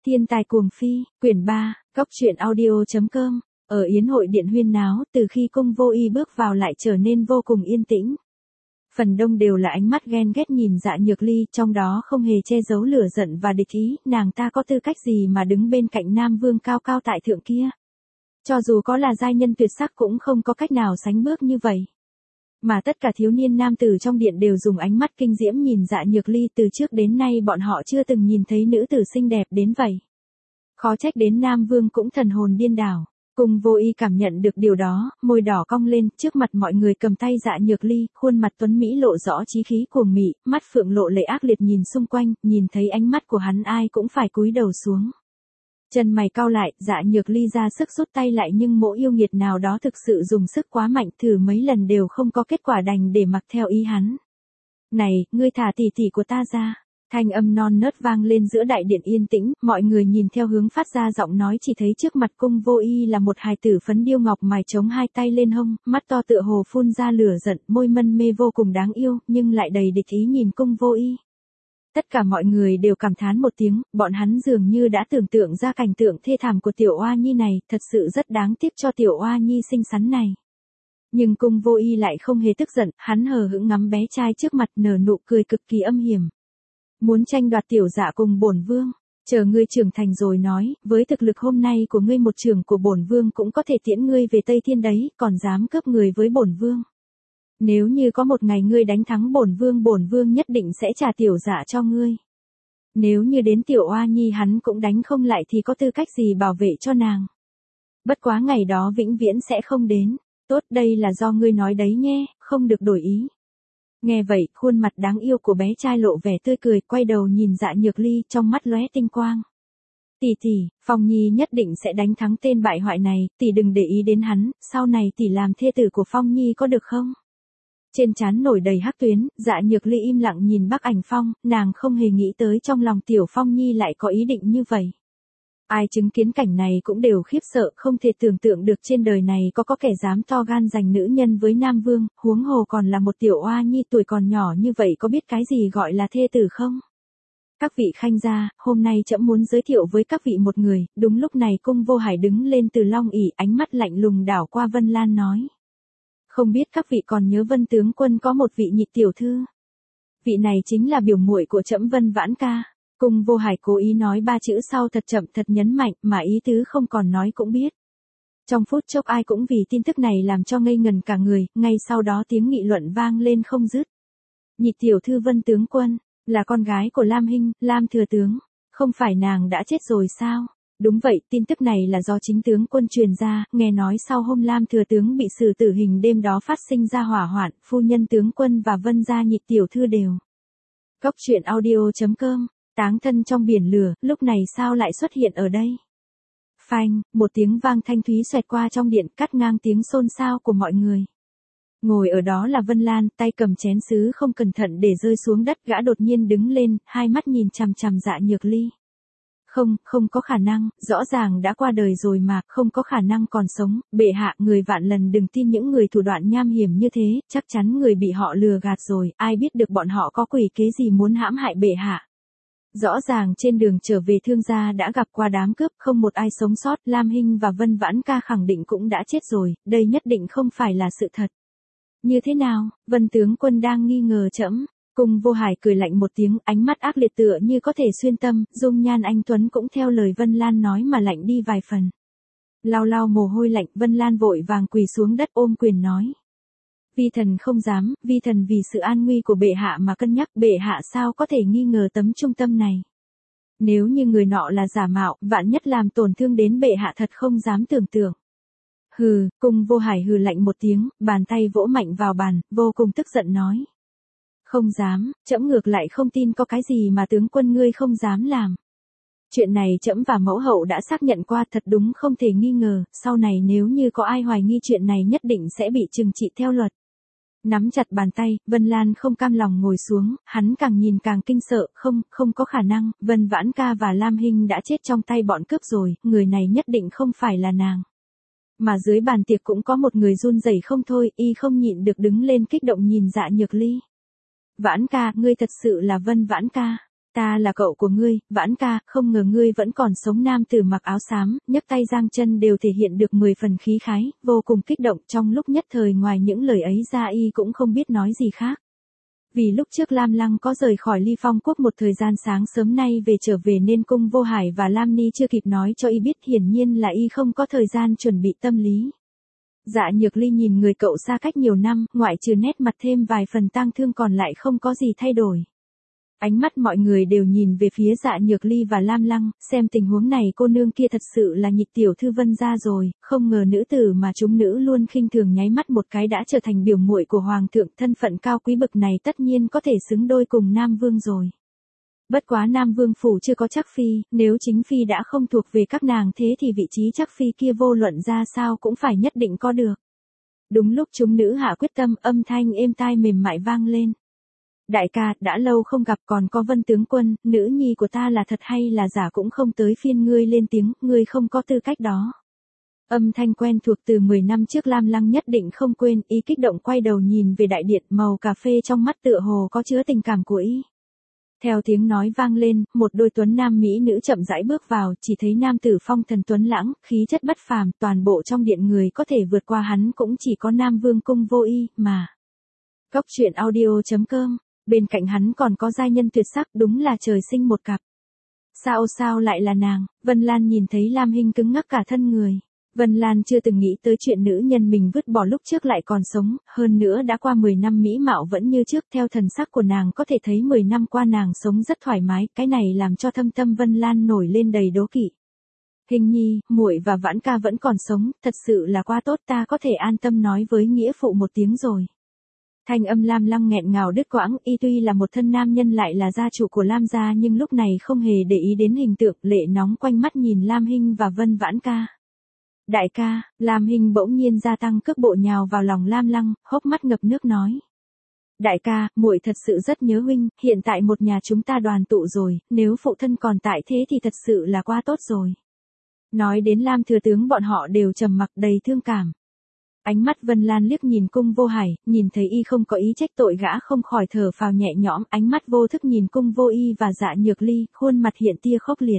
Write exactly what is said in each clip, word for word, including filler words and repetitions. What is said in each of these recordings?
Thiên tài cuồng phi, quyển ba, góc truyện audio chấm com. Ở yến hội điện huyên náo, từ khi cung vô y bước vào lại trở nên vô cùng yên tĩnh. Phần đông đều là ánh mắt ghen ghét nhìn Dạ Nhược Ly, trong đó không hề che giấu lửa giận và địch ý, nàng ta có tư cách gì mà đứng bên cạnh Nam Vương cao cao tại thượng kia. Cho dù có là giai nhân tuyệt sắc cũng không có cách nào sánh bước như vậy. Mà tất cả thiếu niên nam tử trong điện đều dùng ánh mắt kinh diễm nhìn Dạ Nhược Ly, từ trước đến nay bọn họ chưa từng nhìn thấy nữ tử xinh đẹp đến vậy. Khó trách đến Nam Vương cũng thần hồn điên đảo. Cung vô y cảm nhận được điều đó, môi đỏ cong lên, trước mặt mọi người cầm tay Dạ Nhược Ly, khuôn mặt tuấn Mỹ lộ rõ chí khí cuồng mị, mắt phượng lộ lệ ác liệt nhìn xung quanh, nhìn thấy ánh mắt của hắn ai cũng phải cúi đầu xuống. Chân mày cau lại, Dạ Nhược Ly ra sức rút tay lại nhưng mỗ yêu nghiệt nào đó thực sự dùng sức quá mạnh, thử mấy lần đều không có kết quả, đành để mặc theo ý hắn. Này, ngươi thả tỷ tỷ của ta ra. Thanh âm non nớt vang lên giữa đại điện yên tĩnh, mọi người nhìn theo hướng phát ra giọng nói chỉ thấy trước mặt cung vô y là một hài tử phấn điêu ngọc mài chống hai tay lên hông, mắt to tựa hồ phun ra lửa giận, môi mân mê vô cùng đáng yêu, nhưng lại đầy địch ý nhìn cung vô y. Tất cả mọi người đều cảm thán một tiếng, bọn hắn dường như đã tưởng tượng ra cảnh tượng thê thảm của tiểu oa nhi này, thật sự rất đáng tiếc cho tiểu oa nhi xinh xắn này. Nhưng cung vô y lại không hề tức giận, hắn hờ hững ngắm bé trai trước mặt nở nụ cười cực kỳ âm hiểm. Muốn tranh đoạt tiểu Dạ cùng bổn vương, chờ ngươi trưởng thành rồi nói, với thực lực hôm nay của ngươi một trưởng của bổn vương cũng có thể tiễn ngươi về Tây Thiên đấy, còn dám cướp người với bổn vương. Nếu như có một ngày ngươi đánh thắng bổn vương, bổn vương nhất định sẽ trả tiểu Dạ cho ngươi. Nếu như đến tiểu oa nhi hắn cũng đánh không lại thì có tư cách gì bảo vệ cho nàng. Bất quá ngày đó vĩnh viễn sẽ không đến. Tốt, đây là do ngươi nói đấy nhé, không được đổi ý. Nghe vậy, khuôn mặt đáng yêu của bé trai lộ vẻ tươi cười, quay đầu nhìn Dạ Nhược Ly, trong mắt lóe tinh quang. Tỷ tỷ, Phong Nhi nhất định sẽ đánh thắng tên bại hoại này, tỷ đừng để ý đến hắn, sau này tỷ làm thê tử của Phong Nhi có được không? Trên trán nổi đầy hắc tuyến, Dạ Nhược Ly im lặng nhìn Bắc Ảnh Phong, nàng không hề nghĩ tới trong lòng tiểu Phong Nhi lại có ý định như vậy. Ai chứng kiến cảnh này cũng đều khiếp sợ, không thể tưởng tượng được trên đời này có có kẻ dám to gan giành nữ nhân với Nam Vương, huống hồ còn là một tiểu oa nhi tuổi còn nhỏ như vậy, có biết cái gì gọi là thê tử không? Các vị khanh gia, hôm nay trẫm muốn giới thiệu với các vị một người. Đúng lúc này cung vô hải đứng lên từ long ỷ, ánh mắt lạnh lùng đảo qua Vân Lan nói. Không biết các vị còn nhớ Vân tướng quân có một vị nhị tiểu thư. Vị này chính là biểu muội của trẫm Vân Vãn Ca. Cung vô hải cố ý nói ba chữ sau thật chậm thật nhấn mạnh, mà ý tứ không còn nói cũng biết. Trong phút chốc ai cũng vì tin tức này làm cho ngây ngần cả người, ngay sau đó tiếng nghị luận vang lên không dứt. Nhị tiểu thư Vân tướng quân, là con gái của Lam Hinh, Lam thừa tướng, không phải nàng đã chết rồi sao? Đúng vậy, tin tức này là do chính tướng quân truyền ra, nghe nói sau hôm Lam thừa tướng bị xử tử hình đêm đó phát sinh ra hỏa hoạn, phu nhân tướng quân và Vân gia nhị tiểu thư đều. Góc truyện audio chấm com. Táng thân trong biển lửa, lúc này sao lại xuất hiện ở đây? Phanh, một tiếng vang thanh thúy xoẹt qua trong điện, cắt ngang tiếng xôn xao của mọi người. Ngồi ở đó là Vân Lan, tay cầm chén sứ không cẩn thận để rơi xuống đất, gã đột nhiên đứng lên, hai mắt nhìn chằm chằm Dạ Nhược Ly. Không, không có khả năng, rõ ràng đã qua đời rồi mà, không có khả năng còn sống, bệ hạ, người vạn lần đừng tin những người thủ đoạn nham hiểm như thế, chắc chắn người bị họ lừa gạt rồi, ai biết được bọn họ có quỷ kế gì muốn hãm hại bệ hạ. Rõ ràng trên đường trở về Thương gia đã gặp qua đám cướp, không một ai sống sót, Lam Hinh và Vân Vãn Ca khẳng định cũng đã chết rồi, đây nhất định không phải là sự thật. Như thế nào, Vân tướng quân đang nghi ngờ trẫm? Cung vô hải cười lạnh một tiếng, ánh mắt ác liệt tựa như có thể xuyên tâm, dung nhan anh tuấn cũng theo lời Vân Lan nói mà lạnh đi vài phần. Lau lau mồ hôi lạnh, Vân Lan vội vàng quỳ xuống đất ôm quyền nói. Vi thần không dám, vi thần vì sự an nguy của bệ hạ mà cân nhắc, bệ hạ sao có thể nghi ngờ tấm trung tâm này. Nếu như người nọ là giả mạo, vạn nhất làm tổn thương đến bệ hạ thật không dám tưởng tượng. Hừ, cung vô hải hừ lạnh một tiếng, bàn tay vỗ mạnh vào bàn, vô cùng tức giận nói. Không dám, trẫm ngược lại không tin có cái gì mà tướng quân ngươi không dám làm. Chuyện này trẫm và mẫu hậu đã xác nhận qua, thật đúng không thể nghi ngờ, sau này nếu như có ai hoài nghi chuyện này nhất định sẽ bị trừng trị theo luật. Nắm chặt bàn tay, Vân Lan không cam lòng ngồi xuống, hắn càng nhìn càng kinh sợ, không, không có khả năng, Vân Vãn Ca và Lam Hinh đã chết trong tay bọn cướp rồi, người này nhất định không phải là nàng. Mà dưới bàn tiệc cũng có một người run rẩy không thôi, y không nhịn được đứng lên kích động nhìn Dạ Nhược Ly. Vãn Ca, ngươi thật sự là Vân Vãn Ca. Ta là cậu của ngươi, Vãn ca, không ngờ ngươi vẫn còn sống. Nam tử mặc áo xám, nhấc tay giang chân đều thể hiện được mười phần khí khái, vô cùng kích động. Trong lúc nhất thời ngoài những lời ấy ra y cũng không biết nói gì khác. Vì lúc trước Lam Lăng có rời khỏi Ly Phong Quốc một thời gian sáng sớm nay về trở về nên Cung Vô Hải và Lam Ni chưa kịp nói cho y biết, hiển nhiên là y không có thời gian chuẩn bị tâm lý. Dạ Nhược Ly nhìn người cậu xa cách nhiều năm, ngoại trừ nét mặt thêm vài phần tang thương còn lại không có gì thay đổi. Ánh mắt mọi người đều nhìn về phía Dạ Nhược Ly và Lam Lăng, xem tình huống này cô nương kia thật sự là Nhịch tiểu thư Vân gia rồi, không ngờ nữ tử mà chúng nữ luôn khinh thường nháy mắt một cái đã trở thành biểu muội của hoàng thượng, thân phận cao quý bậc này tất nhiên có thể xứng đôi cùng Nam Vương rồi. Bất quá Nam Vương phủ chưa có Trác phi, nếu chính phi đã không thuộc về các nàng thế thì vị trí Trác phi kia vô luận ra sao cũng phải nhất định có được. Đúng lúc chúng nữ hạ quyết tâm, âm thanh êm tai mềm mại vang lên. Đại ca, đã lâu không gặp, còn có Vân tướng quân, nữ nhi của ta là thật hay là giả cũng không tới phiên ngươi lên tiếng, ngươi không có tư cách đó. Âm thanh quen thuộc từ mười năm trước Lam Lăng nhất định không quên, y kích động quay đầu nhìn về đại điện, màu cà phê trong mắt tựa hồ có chứa tình cảm của y. Theo tiếng nói vang lên, một đôi tuấn nam mỹ nữ chậm rãi bước vào, chỉ thấy nam tử phong thần tuấn lãng, khí chất bất phàm, toàn bộ trong điện người có thể vượt qua hắn cũng chỉ có Nam Vương Cung Vô Y mà. Cốc truyện audio chấm com. Bên cạnh hắn còn có giai nhân tuyệt sắc, đúng là trời sinh một cặp. Sao sao lại là nàng? Vân Lan nhìn thấy Lam Hinh cứng ngắc cả thân người. Vân Lan chưa từng nghĩ tới chuyện nữ nhân mình vứt bỏ lúc trước lại còn sống, hơn nữa đã qua mười năm mỹ mạo vẫn như trước, theo thần sắc của nàng có thể thấy mười năm qua nàng sống rất thoải mái, cái này làm cho thâm tâm Vân Lan nổi lên đầy đố kỵ. Hình nhi, muội và Vãn ca vẫn còn sống, thật sự là quá tốt, ta có thể an tâm nói với nghĩa phụ một tiếng rồi. Thanh âm Lam Lăng nghẹn ngào đứt quãng, y tuy là một thân nam nhân lại là gia chủ của Lam gia nhưng lúc này không hề để ý đến hình tượng, lệ nóng quanh mắt nhìn Lam Hinh và Vân Vãn ca. Đại ca, Lam Hinh bỗng nhiên gia tăng cước bộ nhào vào lòng Lam Lăng, hốc mắt ngập nước nói. Đại ca, muội thật sự rất nhớ huynh, hiện tại một nhà chúng ta đoàn tụ rồi, nếu phụ thân còn tại thế thì thật sự là quá tốt rồi. Nói đến Lam thừa tướng bọn họ đều trầm mặc đầy thương cảm. Ánh mắt Vân Lan liếc nhìn Cung Vô Hải, nhìn thấy y không có ý trách tội gã không khỏi thở phào nhẹ nhõm, ánh mắt vô thức nhìn Cung Vô Y và Dạ Nhược Ly, khuôn mặt hiện tia khốc liệt.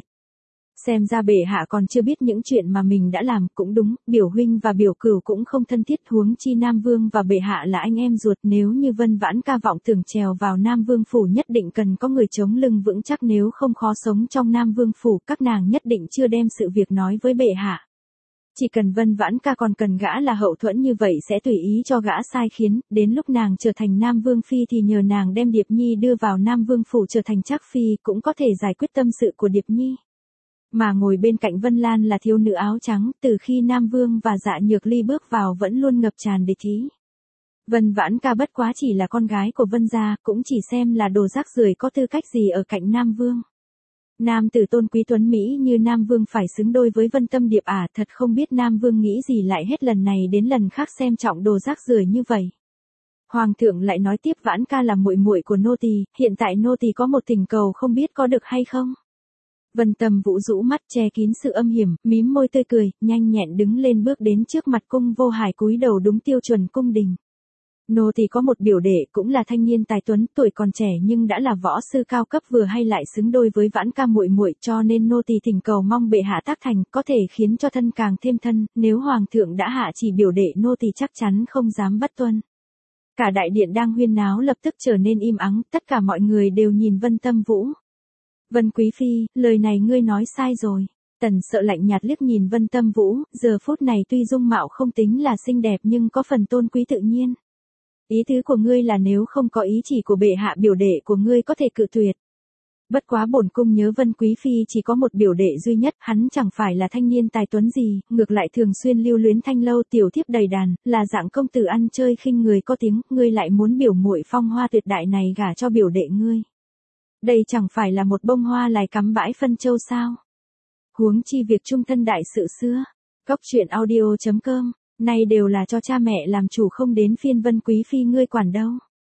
Xem ra bệ hạ còn chưa biết những chuyện mà mình đã làm, cũng đúng, biểu huynh và biểu cửu cũng không thân thiết, huống chi Nam Vương và bệ hạ là anh em ruột, nếu như Vân Vãn ca vọng tưởng trèo vào Nam Vương phủ nhất định cần có người chống lưng vững chắc, nếu không khó sống trong Nam Vương phủ, các nàng nhất định chưa đem sự việc nói với bệ hạ. Chỉ cần Vân Vãn ca còn cần gã là hậu thuẫn như vậy sẽ tùy ý cho gã sai khiến, đến lúc nàng trở thành Nam Vương phi thì nhờ nàng đem Điệp Nhi đưa vào Nam Vương phủ trở thành Trác phi, cũng có thể giải quyết tâm sự của Điệp Nhi. Mà ngồi bên cạnh Vân Lan là thiếu nữ áo trắng, từ khi Nam Vương và Dạ Nhược Ly bước vào vẫn luôn ngập tràn địch ý. Vân Vãn ca bất quá chỉ là con gái của Vân gia, cũng chỉ xem là đồ rác rưởi có tư cách gì ở cạnh Nam Vương. Nam tử tôn quý tuấn Mỹ như Nam Vương phải xứng đôi với Vân Tâm Điệp à, thật không biết Nam Vương nghĩ gì lại hết lần này đến lần khác xem trọng đồ rác rưởi như vậy. Hoàng thượng lại nói tiếp, Vãn ca là muội muội của nô tỳ, hiện tại nô tỳ có một thỉnh cầu không biết có được hay không. Vân Tâm Vũ rũ mắt che kín sự âm hiểm, mím môi tươi cười, nhanh nhẹn đứng lên bước đến trước mặt Cung Vô Hải cúi đầu đúng tiêu chuẩn cung đình. Nô tỳ có một biểu đệ cũng là thanh niên tài tuấn, tuổi còn trẻ nhưng đã là võ sư cao cấp, vừa hay lại xứng đôi với Vãn ca muội muội, cho nên nô tỳ thỉnh cầu mong bệ hạ tác thành, có thể khiến cho thân càng thêm thân, nếu hoàng thượng đã hạ chỉ biểu đệ nô tỳ chắc chắn không dám bất tuân. Cả đại điện đang huyên náo lập tức trở nên im ắng, tất cả mọi người đều nhìn Vân Tâm Vũ. Vân quý phi, lời này ngươi nói sai rồi. Tần Sợ lạnh nhạt liếc nhìn Vân Tâm Vũ, giờ phút này tuy dung mạo không tính là xinh đẹp nhưng có phần tôn quý tự nhiên. Ý tứ của ngươi là nếu không có ý chỉ của bệ hạ biểu đệ của ngươi có thể cự tuyệt. Bất quá bổn cung nhớ Vân quý phi chỉ có một biểu đệ duy nhất, hắn chẳng phải là thanh niên tài tuấn gì, ngược lại thường xuyên lưu luyến thanh lâu tiểu thiếp đầy đàn, là dạng công tử ăn chơi khinh người có tiếng, ngươi lại muốn biểu muội phong hoa tuyệt đại này gả cho biểu đệ ngươi. Đây chẳng phải là một bông hoa lại cắm bãi phân châu sao? Huống chi việc trung thân đại sự xưa. Cốc truyện audio chấm com, nay đều là cho cha mẹ làm chủ, không đến phiên Vân quý phi ngươi quản đâu.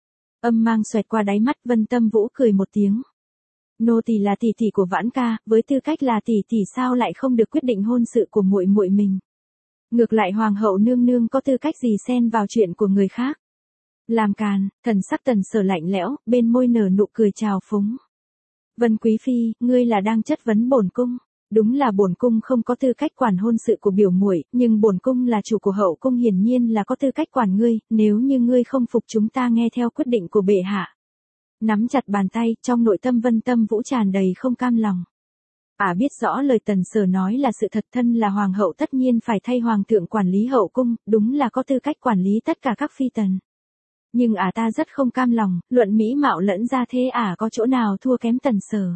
Âm mang xoẹt qua đáy mắt, Vân Tâm Vũ cười một tiếng. Nô tỳ là tỷ tỷ của Vãn ca, với tư cách là tỷ tỷ sao lại không được quyết định hôn sự của muội muội mình? Ngược lại hoàng hậu nương nương có tư cách gì xen vào chuyện của người khác? Làm càn, thần sắc Tần Sở lạnh lẽo, bên môi nở nụ cười trào phúng. Vân Quý Phi, ngươi là đang chất vấn bổn cung. Đúng là bổn cung không có tư cách quản hôn sự của biểu muội, nhưng bổn cung là chủ của hậu cung hiển nhiên là có tư cách quản ngươi, nếu như ngươi không phục chúng ta nghe theo quyết định của bệ hạ. Nắm chặt bàn tay, trong nội tâm Vân Tâm Vũ tràn đầy không cam lòng. Ả à biết rõ lời Tần Sở nói là sự thật, thân là hoàng hậu tất nhiên phải thay hoàng thượng quản lý hậu cung, đúng là có tư cách quản lý tất cả các phi tần. Nhưng Ả à ta rất không cam lòng, luận mỹ mạo lẫn ra thế Ả à có chỗ nào thua kém Tần Sở.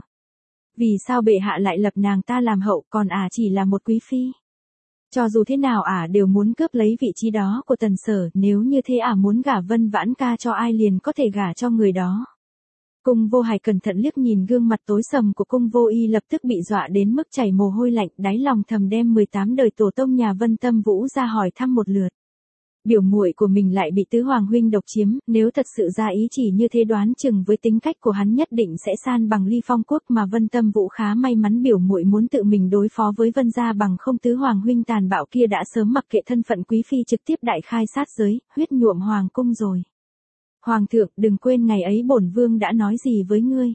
Vì sao bệ hạ lại lập nàng ta làm hậu, còn Ả à chỉ là một quý phi? Cho dù thế nào Ả à đều muốn cướp lấy vị trí đó của Tần Sở, nếu như thế Ả à muốn gả Vân Vãn Ca cho ai liền có thể gả cho người đó. Cung Vô Hải cẩn thận liếc nhìn gương mặt tối sầm của Cung Vô Y lập tức bị dọa đến mức chảy mồ hôi lạnh, đáy lòng thầm đem mười tám đời tổ tông nhà Vân Tâm Vũ ra hỏi thăm một lượt. Biểu muội của mình lại bị tứ hoàng huynh độc chiếm, nếu thật sự ra ý chỉ như thế đoán chừng với tính cách của hắn nhất định sẽ san bằng Ly Phong quốc, mà Vân Tâm Vũ khá may mắn biểu muội muốn tự mình đối phó với Vân gia, bằng không tứ hoàng huynh tàn bạo kia đã sớm mặc kệ thân phận quý phi trực tiếp đại khai sát giới, huyết nhuộm hoàng cung rồi. Hoàng thượng, đừng quên ngày ấy bổn vương đã nói gì với ngươi.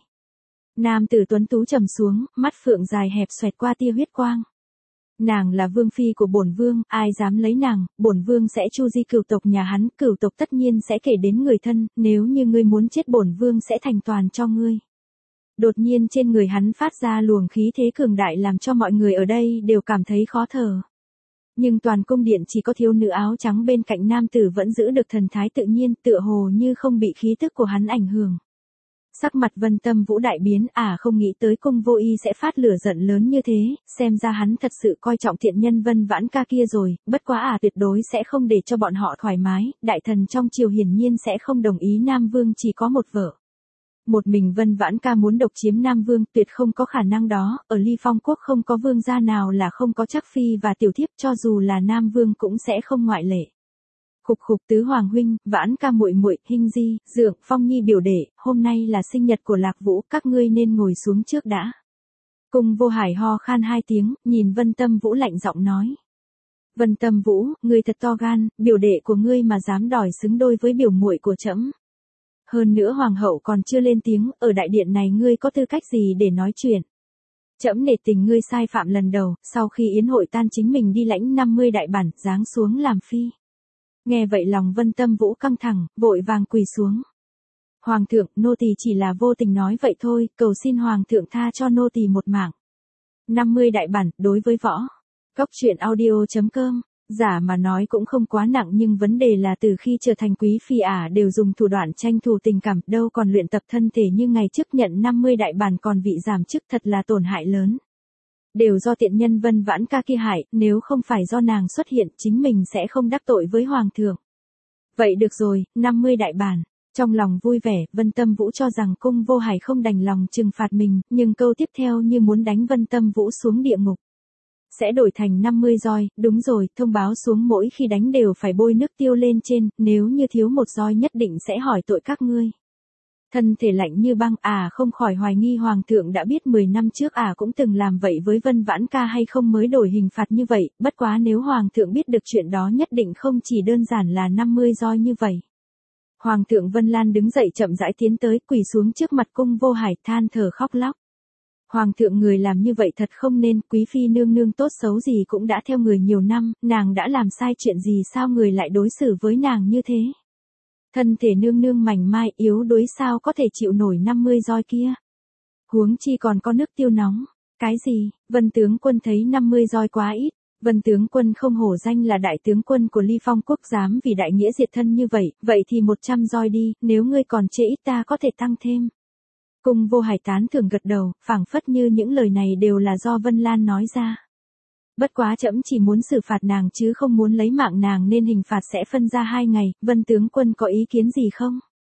Nam tử tuấn tú trầm xuống, mắt phượng dài hẹp xoẹt qua tia huyết quang. Nàng là vương phi của bổn vương, ai dám lấy nàng, bổn vương sẽ chu di cửu tộc nhà hắn, cửu tộc tất nhiên sẽ kể đến người thân, nếu như ngươi muốn chết bổn vương sẽ thành toàn cho ngươi. Đột nhiên trên người hắn phát ra luồng khí thế cường đại làm cho mọi người ở đây đều cảm thấy khó thở. Nhưng toàn cung điện chỉ có thiếu nữ áo trắng bên cạnh nam tử vẫn giữ được thần thái tự nhiên, tựa hồ như không bị khí tức của hắn ảnh hưởng. Sắc mặt Vân Tâm Vũ đại biến, Ả à không nghĩ tới Cung Vô Y sẽ phát lửa giận lớn như thế, xem ra hắn thật sự coi trọng thiện nhân Vân Vãn Ca kia rồi, bất quá Ả à tuyệt đối sẽ không để cho bọn họ thoải mái, đại thần trong triều hiển nhiên sẽ không đồng ý Nam Vương chỉ có một vợ. Một mình Vân Vãn Ca muốn độc chiếm Nam Vương tuyệt không có khả năng đó, ở Ly Phong quốc không có vương gia nào là không có trắc phi và tiểu thiếp, cho dù là Nam Vương cũng sẽ không ngoại lệ. Khục khục tứ hoàng huynh, Vãn Ca muội muội, Hinh Di, Dượng, Phong Nhi biểu đệ, hôm nay là sinh nhật của Lạc Vũ, các ngươi nên ngồi xuống trước đã. Cung Vô Hải ho khan hai tiếng, nhìn Vân Tâm Vũ lạnh giọng nói. Vân Tâm Vũ, ngươi thật to gan, biểu đệ của ngươi mà dám đòi xứng đôi với biểu muội của trẫm. Hơn nữa hoàng hậu còn chưa lên tiếng, ở đại điện này ngươi có tư cách gì để nói chuyện. Trẫm nể tình ngươi sai phạm lần đầu, sau khi yến hội tan chính mình đi lãnh năm mươi đại bản, giáng xuống làm phi. Nghe vậy lòng Vân Tâm Vũ căng thẳng, vội vàng quỳ xuống. Hoàng thượng, nô tỳ chỉ là vô tình nói vậy thôi, cầu xin hoàng thượng tha cho nô tỳ một mạng. năm mươi đại bản, đối với võ. Cóc truyện audio chấm com. Giả mà nói cũng không quá nặng, nhưng vấn đề là từ khi trở thành quý phi Ả đều dùng thủ đoạn tranh thủ tình cảm, đâu còn luyện tập thân thể như ngày trước nhận năm mươi đại bản còn vị giảm chức, thật là tổn hại lớn. Đều do tiện nhân Vân Vãn Ca kia hại, nếu không phải do nàng xuất hiện chính mình sẽ không đắc tội với hoàng thượng. Vậy được rồi, năm mươi đại bản. Trong lòng vui vẻ, Vân Tâm Vũ cho rằng Cung Vô Hải không đành lòng trừng phạt mình, nhưng câu tiếp theo như muốn đánh Vân Tâm Vũ xuống địa ngục. Sẽ đổi thành năm mươi roi, đúng rồi, thông báo xuống mỗi khi đánh đều phải bôi nước tiêu lên trên, nếu như thiếu một roi nhất định sẽ hỏi tội các ngươi. Thân thể lạnh như băng, Ả à không khỏi hoài nghi hoàng thượng đã biết mười năm trước Ả à cũng từng làm vậy với Vân Vãn Ca hay không mới đổi hình phạt như vậy, bất quá nếu hoàng thượng biết được chuyện đó nhất định không chỉ đơn giản là năm mươi roi như vậy. Hoàng thượng Vân Lan đứng dậy chậm rãi tiến tới, quỳ xuống trước mặt Cung Vô Hải, than thở khóc lóc. Hoàng thượng người làm như vậy thật không nên, quý phi nương nương tốt xấu gì cũng đã theo người nhiều năm, nàng đã làm sai chuyện gì sao người lại đối xử với nàng như thế? Thân thể nương nương mảnh mai yếu đuối sao có thể chịu nổi năm mươi roi kia? Huống chi còn có nước tiêu nóng. Cái gì? Vân tướng quân thấy năm mươi roi quá ít. Vân tướng quân không hổ danh là đại tướng quân của Ly Phong quốc, dám vì đại nghĩa diệt thân như vậy, vậy thì một trăm roi đi, nếu ngươi còn chê ít ta có thể tăng thêm. Cung Vô Hải tán thưởng gật đầu, phảng phất như những lời này đều là do Vân Lan nói ra. Bất quá trẫm chỉ muốn xử phạt nàng chứ không muốn lấy mạng nàng nên hình phạt sẽ phân ra hai ngày, Vân tướng quân có ý kiến gì không?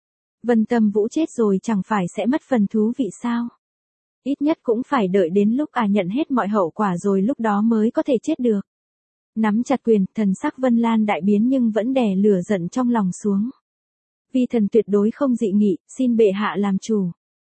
Vân Tâm Vũ chết rồi chẳng phải sẽ mất phần thú vị sao? Ít nhất cũng phải đợi đến lúc à nhận hết mọi hậu quả rồi lúc đó mới có thể chết được. Nắm chặt quyền, thần sắc Vân Lan đại biến nhưng vẫn đè lửa giận trong lòng xuống. Vi thần tuyệt đối không dị nghị, xin bệ hạ làm chủ.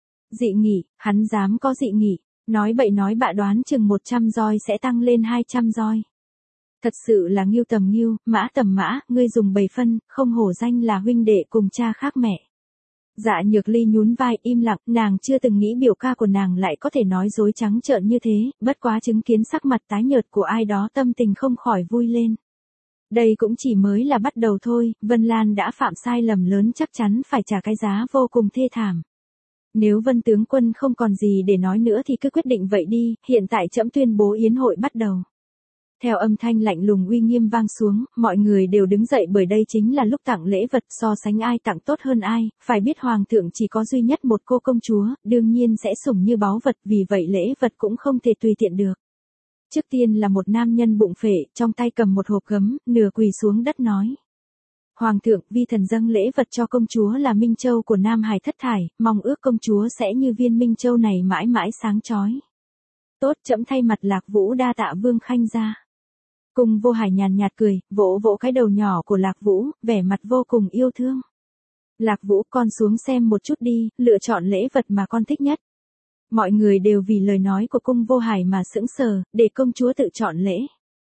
Dị nghị, hắn dám có dị nghị, nói bậy nói bạ, đoán chừng một trăm roi sẽ tăng lên hai trăm roi. Thật sự là ngưu tầm ngưu, mã tầm mã, ngươi dùng bầy phân, không hổ danh là huynh đệ cùng cha khác mẹ. Dạ Nhược Ly nhún vai im lặng, nàng chưa từng nghĩ biểu ca của nàng lại có thể nói dối trắng trợn như thế, bất quá chứng kiến sắc mặt tái nhợt của ai đó tâm tình không khỏi vui lên. Đây cũng chỉ mới là bắt đầu thôi, Vân Lan đã phạm sai lầm lớn chắc chắn phải trả cái giá vô cùng thê thảm. Nếu Vân tướng quân không còn gì để nói nữa thì cứ quyết định vậy đi, hiện tại trẫm tuyên bố yến hội bắt đầu. Theo âm thanh lạnh lùng uy nghiêm vang xuống, mọi người đều đứng dậy bởi đây chính là lúc tặng lễ vật, so sánh ai tặng tốt hơn ai, phải biết hoàng thượng chỉ có duy nhất một cô công chúa, đương nhiên sẽ sủng như báu vật, vì vậy lễ vật cũng không thể tùy tiện được. Trước tiên là một nam nhân bụng phệ, trong tay cầm một hộp gấm, nửa quỳ xuống đất nói. Hoàng thượng, vi thần dâng lễ vật cho công chúa là Minh Châu của Nam Hải thất thải, mong ước công chúa sẽ như viên Minh Châu này mãi mãi sáng chói. Tốt, trẫm thay mặt Lạc Vũ đa tạ Vương Khanh gia. Cung Vô Hải nhàn nhạt cười, vỗ vỗ cái đầu nhỏ của Lạc Vũ, vẻ mặt vô cùng yêu thương. Lạc Vũ, con xuống xem một chút đi, lựa chọn lễ vật mà con thích nhất. Mọi người đều vì lời nói của Cung Vô Hải mà sững sờ, để công chúa tự chọn lễ.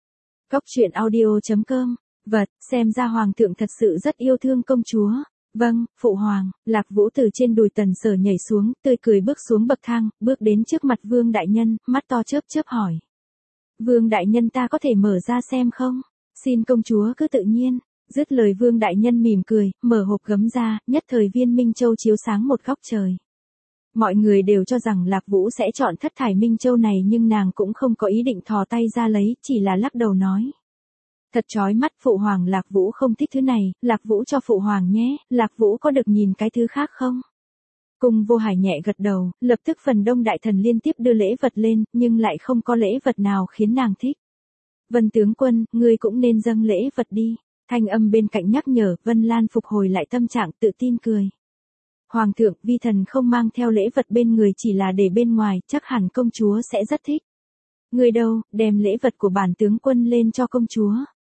Cóc truyện audio chấm com. Vật, xem ra hoàng thượng thật sự rất yêu thương công chúa. Vâng, phụ hoàng. Lạc Vũ từ trên đùi Tần Sở nhảy xuống, tươi cười bước xuống bậc thang, bước đến trước mặt Vương đại nhân, mắt to chớp chớp hỏi. Vương đại nhân, ta có thể mở ra xem không? Xin công chúa cứ tự nhiên. Dứt lời Vương đại nhân mỉm cười, mở hộp gấm ra, nhất thời viên Minh Châu chiếu sáng một góc trời. Mọi người đều cho rằng Lạc Vũ sẽ chọn thất thải Minh Châu này, nhưng nàng cũng không có ý định thò tay ra lấy, chỉ là lắc đầu nói. Thật chói mắt, phụ hoàng, Lạc Vũ không thích thứ này, Lạc Vũ cho phụ hoàng nhé, Lạc Vũ có được nhìn cái thứ khác không? Cung Vô Hải nhẹ gật đầu, lập tức phần đông đại thần liên tiếp đưa lễ vật lên, nhưng lại không có lễ vật nào khiến nàng thích. Vân tướng quân, ngươi cũng nên dâng lễ vật đi. Thanh âm bên cạnh nhắc nhở, Vân Lan phục hồi lại tâm trạng tự tin cười. Hoàng thượng, vi thần không mang theo lễ vật bên người, chỉ là để bên ngoài, chắc hẳn công chúa sẽ rất thích. Ngươi đâu, đem lễ vật của bản tướng quân lên cho công chúa.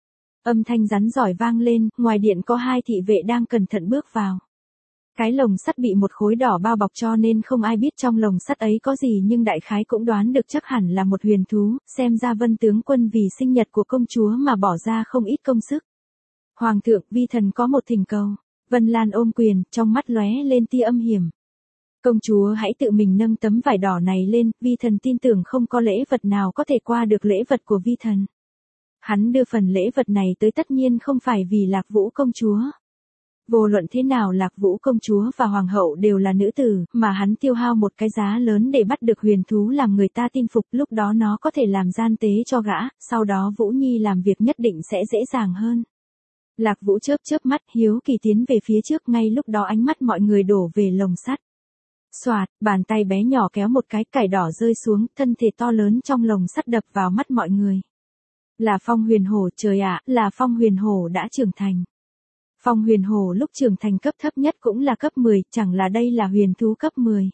Âm thanh rắn giỏi vang lên, ngoài điện có hai thị vệ đang cẩn thận bước vào. Cái lồng sắt bị một khối đỏ bao bọc cho nên không ai biết trong lồng sắt ấy có gì, nhưng đại khái cũng đoán được chắc hẳn là một huyền thú, xem ra Vân tướng quân vì sinh nhật của công chúa mà bỏ ra không ít công sức. Hoàng thượng, vi thần có một thỉnh cầu. Vân Lan ôm quyền, trong mắt lóe lên tia âm hiểm. Công chúa hãy tự mình nâng tấm vải đỏ này lên, vi thần tin tưởng không có lễ vật nào có thể qua được lễ vật của vi thần. Hắn đưa phần lễ vật này tới tất nhiên không phải vì Lạc Vũ công chúa. Vô luận thế nào Lạc Vũ công chúa và hoàng hậu đều là nữ tử, mà hắn tiêu hao một cái giá lớn để bắt được huyền thú làm người ta tin phục, lúc đó nó có thể làm gian tế cho gã, sau đó Vũ Nhi làm việc nhất định sẽ dễ dàng hơn. Lạc Vũ chớp chớp mắt, hiếu kỳ tiến về phía trước, ngay lúc đó ánh mắt mọi người đổ về lồng sắt. Xoạt, bàn tay bé nhỏ kéo một cái, cải đỏ rơi xuống, thân thể to lớn trong lồng sắt đập vào mắt mọi người. Là Phong Huyền Hổ, trời ạ, là Phong Huyền Hổ đã trưởng thành. Phong Huyền Hổ lúc trưởng thành cấp thấp nhất cũng là cấp mười, chẳng là đây là huyền thú cấp mười.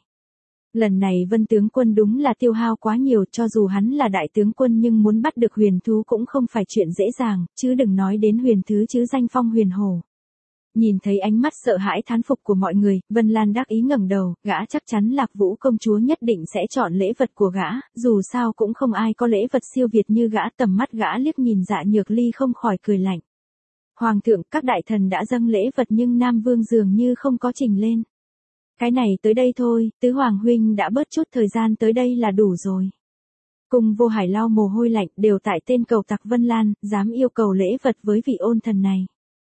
Lần này Vân tướng quân đúng là tiêu hao quá nhiều, cho dù hắn là đại tướng quân nhưng muốn bắt được huyền thú cũng không phải chuyện dễ dàng, chứ đừng nói đến huyền thứ chứ danh Phong Huyền Hổ. Nhìn thấy ánh mắt sợ hãi thán phục của mọi người, Vân Lan đắc ý ngẩng đầu, gã chắc chắn Lạc Vũ công chúa nhất định sẽ chọn lễ vật của gã, dù sao cũng không ai có lễ vật siêu việt như gã. Tầm mắt gã liếc nhìn Dạ Nhược Ly không khỏi cười lạnh. Hoàng thượng, các đại thần đã dâng lễ vật nhưng Nam Vương dường như không có trình lên. Cái này tới đây thôi, tứ hoàng huynh đã bớt chút thời gian tới đây là đủ rồi. Cung Vô Hải lau mồ hôi lạnh, đều tại tên cầu tặc Vân Lan, dám yêu cầu lễ vật với vị ôn thần này.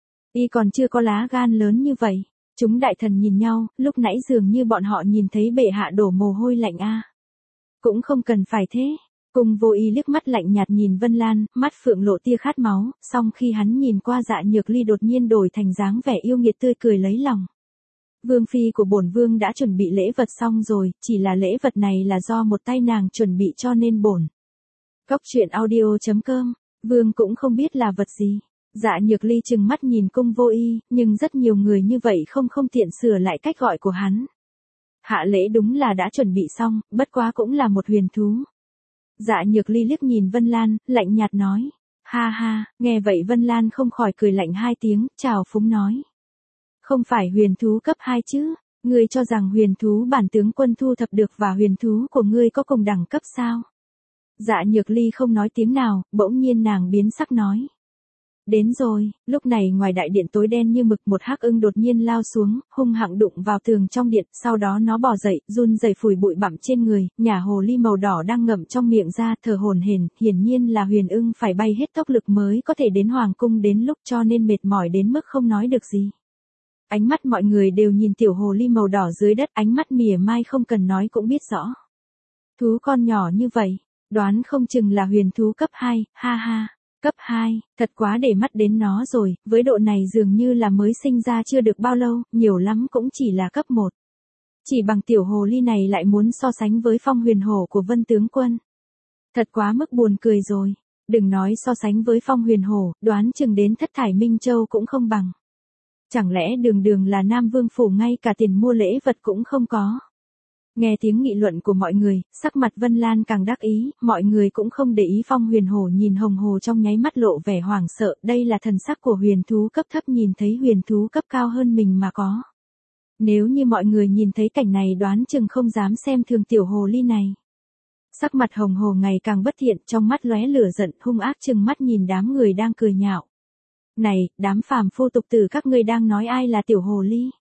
Y còn chưa có lá gan lớn như vậy. Chúng đại thần nhìn nhau, lúc nãy dường như bọn họ nhìn thấy bệ hạ đổ mồ hôi lạnh a. À. Cũng không cần phải thế. Cung Vô Y liếc mắt lạnh nhạt nhìn Vân Lan, mắt phượng lộ tia khát máu, song khi hắn nhìn qua Dạ Nhược Ly đột nhiên đổi thành dáng vẻ yêu nghiệt tươi cười lấy lòng. Vương phi của bổn vương đã chuẩn bị lễ vật xong rồi, chỉ là lễ vật này là do một tay nàng chuẩn bị cho nên bổn. Cóc truyện audio chấm com, vương cũng không biết là vật gì. Dạ Nhược Ly trừng mắt nhìn Cung Vô Y, nhưng rất nhiều người như vậy không không tiện sửa lại cách gọi của hắn. Hạ lễ đúng là đã chuẩn bị xong, bất quá cũng là một huyền thú. Dạ Nhược Ly liếc nhìn Vân Lan, lạnh nhạt nói. Ha ha, nghe vậy Vân Lan không khỏi cười lạnh hai tiếng, chào phúng nói. Không phải huyền thú cấp hai chứ, ngươi cho rằng huyền thú bản tướng quân thu thập được và huyền thú của ngươi có cùng đẳng cấp sao? Dạ Nhược Ly không nói tiếng nào, bỗng nhiên nàng biến sắc nói. Đến rồi, lúc này ngoài đại điện tối đen như mực một hắc ưng đột nhiên lao xuống, hung hăng đụng vào tường trong điện, sau đó nó bò dậy, run rẩy phủi bụi bặm trên người, nhả hồ ly màu đỏ đang ngậm trong miệng ra, thở hổn hển, hiển nhiên là huyền ưng phải bay hết tốc lực mới có thể đến hoàng cung đến lúc cho nên mệt mỏi đến mức không nói được gì. Ánh mắt mọi người đều nhìn tiểu hồ ly màu đỏ dưới đất, ánh mắt mỉa mai không cần nói cũng biết rõ. Thú con nhỏ như vậy, đoán không chừng là huyền thú cấp hai, ha ha. Cấp hai, thật quá để mắt đến nó rồi, với độ này dường như là mới sinh ra chưa được bao lâu, nhiều lắm cũng chỉ là cấp một. Chỉ bằng tiểu hồ ly này lại muốn so sánh với phong huyền hổ của Vân tướng quân. Thật quá mức buồn cười rồi, đừng nói so sánh với phong huyền hổ, đoán chừng đến thất thải Minh Châu cũng không bằng. Chẳng lẽ đường đường là Nam Vương phủ ngay cả tiền mua lễ vật cũng không có. Nghe tiếng nghị luận của mọi người, sắc mặt Vân Lan càng đắc ý, mọi người cũng không để ý phong huyền hổ nhìn hồng hồ trong nháy mắt lộ vẻ hoảng sợ, đây là thần sắc của huyền thú cấp thấp nhìn thấy huyền thú cấp cao hơn mình mà có. Nếu như mọi người nhìn thấy cảnh này đoán chừng không dám xem thường tiểu hồ ly này. Sắc mặt hồng hồ ngày càng bất thiện, trong mắt lóe lửa giận, hung ác trừng mắt nhìn đám người đang cười nhạo. Này, đám phàm phu tục tử các ngươi đang nói ai là tiểu hồ ly?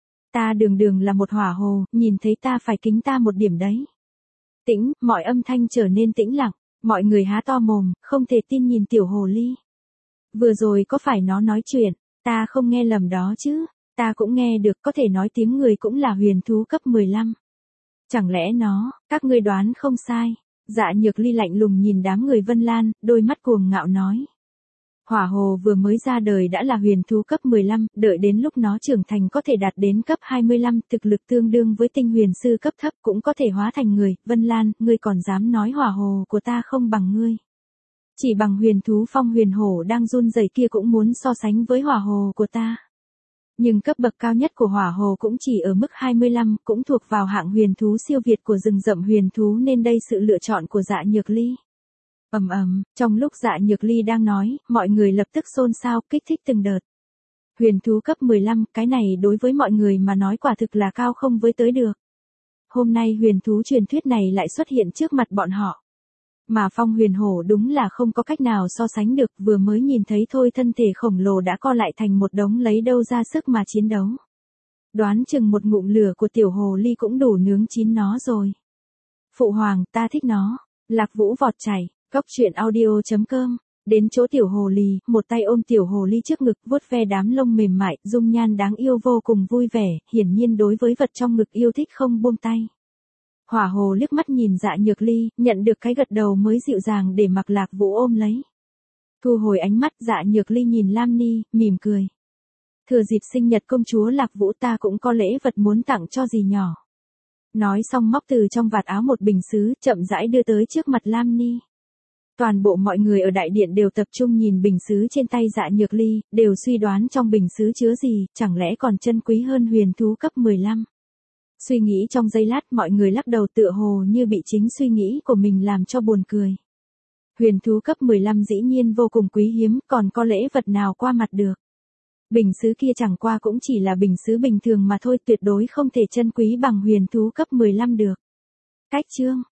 Ta đường đường là một hỏa hồ, nhìn thấy ta phải kính ta một điểm đấy. Tĩnh, mọi âm thanh trở nên tĩnh lặng, mọi người há to mồm, không thể tin nhìn tiểu hồ ly. Vừa rồi có phải nó nói chuyện, ta không nghe lầm đó chứ, ta cũng nghe được, có thể nói tiếng người cũng là huyền thú cấp mười lăm. Chẳng lẽ nó, các ngươi đoán không sai. Dạ Nhược Ly lạnh lùng nhìn đám người Vân Lan, đôi mắt cuồng ngạo nói. Hỏa hồ vừa mới ra đời đã là huyền thú cấp mười lăm, đợi đến lúc nó trưởng thành có thể đạt đến cấp hai mươi lăm, thực lực tương đương với tinh huyền sư cấp thấp cũng có thể hóa thành người. Vân Lan, ngươi còn dám nói hỏa hồ của ta không bằng ngươi. Chỉ bằng huyền thú phong huyền hổ đang run rẩy kia cũng muốn so sánh với hỏa hồ của ta. Nhưng cấp bậc cao nhất của hỏa hồ cũng chỉ ở mức hai mươi lăm, cũng thuộc vào hạng huyền thú siêu việt của rừng rậm huyền thú nên đây sự lựa chọn của Dạ Nhược Ly. Ầm ầm, trong lúc Dạ Nhược Ly đang nói, mọi người lập tức xôn xao, kích thích từng đợt. Huyền thú cấp mười lăm, cái này đối với mọi người mà nói quả thực là cao không với tới được. Hôm nay huyền thú truyền thuyết này lại xuất hiện trước mặt bọn họ. Mà phong huyền hổ đúng là không có cách nào so sánh được, vừa mới nhìn thấy thôi thân thể khổng lồ đã co lại thành một đống lấy đâu ra sức mà chiến đấu. Đoán chừng một ngụm lửa của tiểu hồ ly cũng đủ nướng chín nó rồi. Phụ hoàng, ta thích nó. Lạc Vũ vọt chảy. Góc truyện audio chấm com, đến chỗ tiểu hồ ly, một tay ôm tiểu hồ ly trước ngực, vuốt ve đám lông mềm mại, dung nhan đáng yêu vô cùng vui vẻ, hiển nhiên đối với vật trong ngực yêu thích không buông tay. Hỏa hồ liếc mắt nhìn Dạ Nhược Ly, nhận được cái gật đầu mới dịu dàng để mặc Lạc Vũ ôm lấy. Thu hồi ánh mắt, Dạ Nhược Ly nhìn Lam Ni, mỉm cười. Thừa dịp sinh nhật công chúa Lạc Vũ ta cũng có lễ vật muốn tặng cho dì nhỏ. Nói xong móc từ trong vạt áo một bình sứ, chậm rãi đưa tới trước mặt Lam Ni. Toàn bộ mọi người ở đại điện đều tập trung nhìn bình sứ trên tay Dạ Nhược Ly, đều suy đoán trong bình sứ chứa gì, chẳng lẽ còn chân quý hơn huyền thú cấp mười lăm. Suy nghĩ trong giây lát mọi người lắc đầu tựa hồ như bị chính suy nghĩ của mình làm cho buồn cười. Huyền thú cấp mười lăm dĩ nhiên vô cùng quý hiếm, còn có lễ vật nào qua mặt được. Bình sứ kia chẳng qua cũng chỉ là bình sứ bình thường mà thôi, tuyệt đối không thể chân quý bằng huyền thú cấp mười lăm được. Cách chương